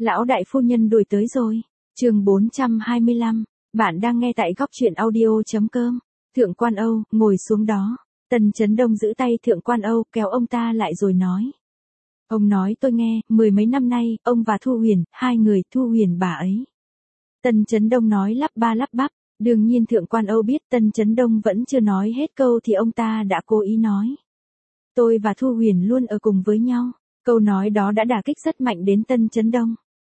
Lão đại phu nhân đuổi tới rồi. Chương 425. Bạn đang nghe tại góc truyện audio.com. Thượng Quan Âu, ngồi xuống đó. Tần Chấn Đông giữ tay Thượng Quan Âu, kéo ông ta lại rồi nói. Ông nói tôi nghe, 10 mấy năm nay, ông và Thu Huyền, hai người, Thu Huyền bà ấy. Tần Chấn Đông nói lắp ba lắp bắp. Đương nhiên Thượng Quan Âu biết Tần Chấn Đông vẫn chưa nói hết câu thì ông ta đã cố ý nói. Tôi và Thu Huyền luôn ở cùng với nhau. Câu nói đó đã đả kích rất mạnh đến Tần Chấn Đông.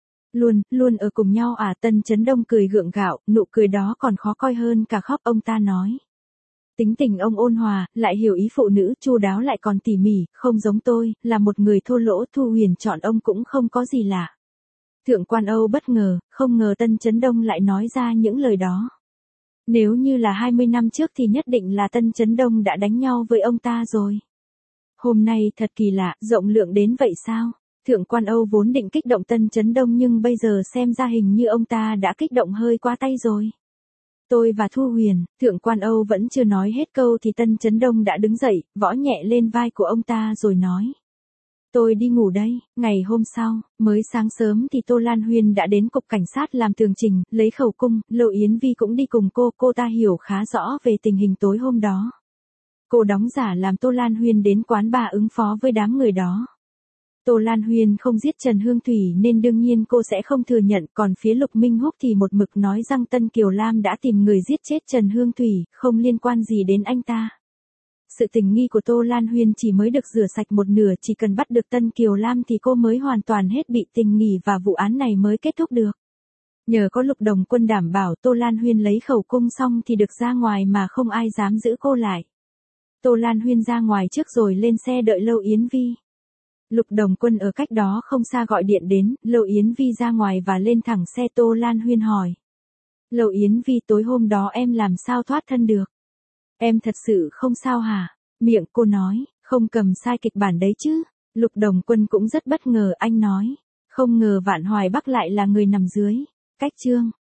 Luôn ở cùng nhau à? Tần Chấn Đông cười gượng gạo, nụ cười đó còn khó coi hơn cả khóc. Ông ta nói. Tính tình ông ôn hòa, lại hiểu ý phụ nữ, chu đáo lại còn tỉ mỉ, không giống tôi, là một người thô lỗ. Thu Huyền chọn ông cũng không có gì lạ. Thượng Quan Âu bất ngờ, không ngờ Tần Chấn Đông lại nói ra những lời đó. Nếu như là 20 năm trước thì nhất định là Tần Chấn Đông đã đánh nhau với ông ta rồi. Hôm nay thật kỳ lạ, rộng lượng đến vậy sao? Thượng Quan Âu vốn định kích động Tần Chấn Đông nhưng bây giờ xem ra hình như ông ta đã kích động hơi quá tay rồi. Tôi và Thu Huyền, Thượng Quan Âu vẫn chưa nói hết câu thì Tần Chấn Đông đã đứng dậy, võ nhẹ lên vai của ông ta rồi nói. Tôi đi ngủ đây. Ngày hôm sau, mới sáng sớm thì Tô Lan Huyên đã đến cục cảnh sát làm tường trình, lấy khẩu cung, Lâu Yến Vi cũng đi cùng cô ta hiểu khá rõ về tình hình tối hôm đó. Cô đóng giả làm Tô Lan Huyên đến quán bar ứng phó với đám người đó. Tô Lan Huyên không giết Trần Hương Thủy nên đương nhiên cô sẽ không thừa nhận, còn phía Lục Minh Húc thì một mực nói rằng Tân Kiều Lam đã tìm người giết chết Trần Hương Thủy, không liên quan gì đến anh ta. Sự tình nghi của Tô Lan Huyên chỉ mới được rửa sạch một nửa, chỉ cần bắt được Tân Kiều Lam thì cô mới hoàn toàn hết bị tình nghi và vụ án này mới kết thúc được. Nhờ có Lục Đồng Quân đảm bảo Tô Lan Huyên lấy khẩu cung xong thì được ra ngoài mà không ai dám giữ cô lại. Tô Lan Huyên ra ngoài trước rồi lên xe đợi Lâu Yến Vi. Lục Đồng Quân ở cách đó không xa gọi điện đến, Lâu Yến Vi ra ngoài và lên thẳng xe. Tô Lan Huyên hỏi. Lâu Yến Vi, tối hôm đó em làm sao thoát thân được? Em thật sự không sao hả? Miệng cô nói, không cầm sai kịch bản đấy chứ. Lục Đồng Quân cũng rất bất ngờ, anh nói. Không ngờ Vạn Hoài Bắc lại là người nằm dưới. Cách chương.